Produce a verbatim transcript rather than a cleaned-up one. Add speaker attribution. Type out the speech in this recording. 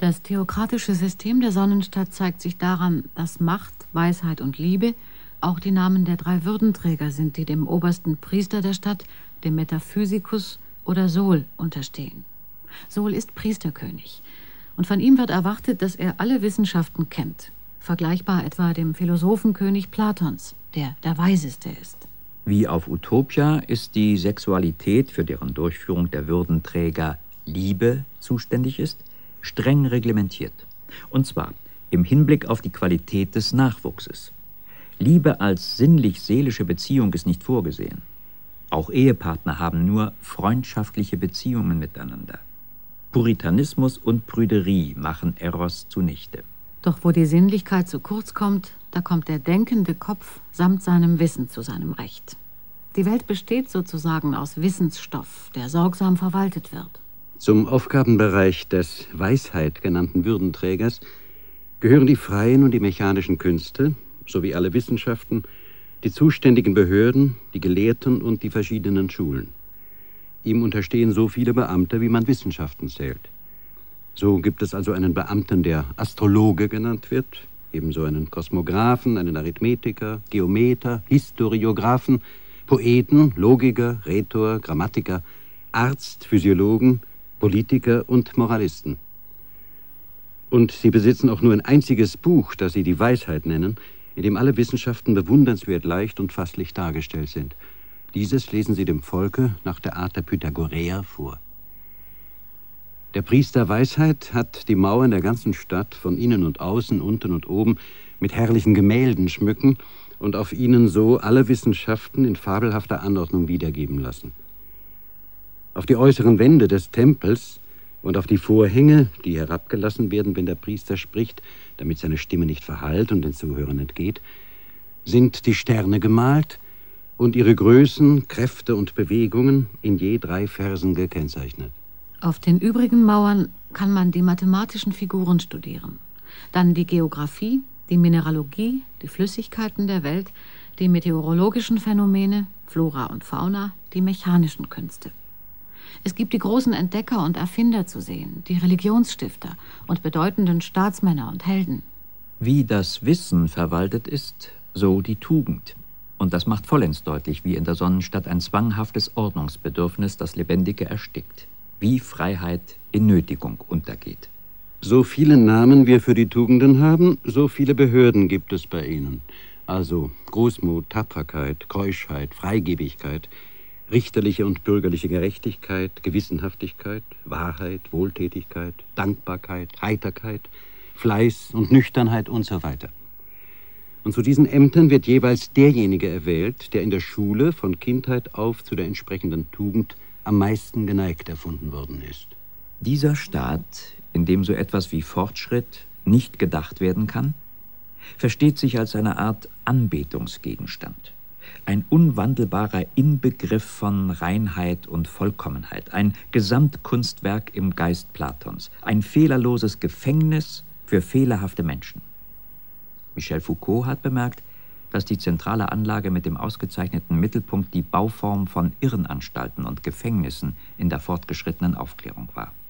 Speaker 1: Das theokratische System der Sonnenstadt zeigt sich daran, dass Macht, Weisheit und Liebe auch die Namen der drei Würdenträger sind, die dem obersten Priester der Stadt, dem Metaphysikus oder Sol unterstehen. Sol ist Priesterkönig und von ihm wird erwartet, dass er alle Wissenschaften kennt, vergleichbar etwa dem Philosophenkönig Platons, der der Weiseste ist.
Speaker 2: Wie auf Utopia ist die Sexualität, für deren Durchführung der Würdenträger Liebe zuständig ist, streng reglementiert. Und zwar im Hinblick auf die Qualität des Nachwuchses. Liebe als sinnlich-seelische Beziehung ist nicht vorgesehen. Auch Ehepartner haben nur freundschaftliche Beziehungen miteinander. Puritanismus und Prüderie machen Eros zunichte.
Speaker 1: Doch wo die Sinnlichkeit zu kurz kommt, da kommt der denkende Kopf samt seinem Wissen zu seinem Recht. Die Welt besteht sozusagen aus Wissensstoff, der sorgsam verwaltet wird.
Speaker 3: Zum Aufgabenbereich des Weisheit genannten Würdenträgers gehören die freien und die mechanischen Künste sowie alle Wissenschaften, die zuständigen Behörden, die Gelehrten und die verschiedenen Schulen. Ihm unterstehen so viele Beamte, wie man Wissenschaften zählt. So gibt es also einen Beamten, der Astrologe genannt wird, ebenso einen Kosmographen, einen Arithmetiker, Geometer, Historiographen, Poeten, Logiker, Rhetor, Grammatiker, Arzt, Physiologen, Politiker und Moralisten. Und sie besitzen auch nur ein einziges Buch, das sie die Weisheit nennen, in dem alle Wissenschaften bewundernswert leicht und fasslich dargestellt sind. Dieses lesen sie dem Volke nach der Art der Pythagoreer vor. Der Priester Weisheit hat die Mauern der ganzen Stadt von innen und außen, unten und oben mit herrlichen Gemälden schmücken und auf ihnen so alle Wissenschaften in fabelhafter Anordnung wiedergeben lassen. Auf die äußeren Wände des Tempels und auf die Vorhänge, die herabgelassen werden, wenn der Priester spricht, damit seine Stimme nicht verhallt und den Zuhörern entgeht, sind die Sterne gemalt und ihre Größen, Kräfte und Bewegungen in je drei Versen gekennzeichnet.
Speaker 1: Auf den übrigen Mauern kann man die mathematischen Figuren studieren, dann die Geographie, die Mineralogie, die Flüssigkeiten der Welt, die meteorologischen Phänomene, Flora und Fauna, die mechanischen Künste. Es gibt die großen Entdecker und Erfinder zu sehen, die Religionsstifter und bedeutenden Staatsmänner und Helden.
Speaker 2: Wie das Wissen verwaltet ist, so die Tugend. Und das macht vollends deutlich, wie in der Sonnenstadt ein zwanghaftes Ordnungsbedürfnis das Lebendige erstickt, wie Freiheit in Nötigung untergeht.
Speaker 3: So viele Namen wir für die Tugenden haben, so viele Behörden gibt es bei ihnen. Also Großmut, Tapferkeit, Keuschheit, Freigebigkeit, richterliche und bürgerliche Gerechtigkeit, Gewissenhaftigkeit, Wahrheit, Wohltätigkeit, Dankbarkeit, Heiterkeit, Fleiß und Nüchternheit und so weiter. Und zu diesen Ämtern wird jeweils derjenige erwählt, der in der Schule von Kindheit auf zu der entsprechenden Tugend am meisten geneigt erfunden worden ist.
Speaker 2: Dieser Staat, in dem so etwas wie Fortschritt nicht gedacht werden kann, versteht sich als eine Art Anbetungsgegenstand. Ein unwandelbarer Inbegriff von Reinheit und Vollkommenheit, ein Gesamtkunstwerk im Geist Platons, ein fehlerloses Gefängnis für fehlerhafte Menschen. Michel Foucault hat bemerkt, dass die zentrale Anlage mit dem ausgezeichneten Mittelpunkt die Bauform von Irrenanstalten und Gefängnissen in der fortgeschrittenen Aufklärung war.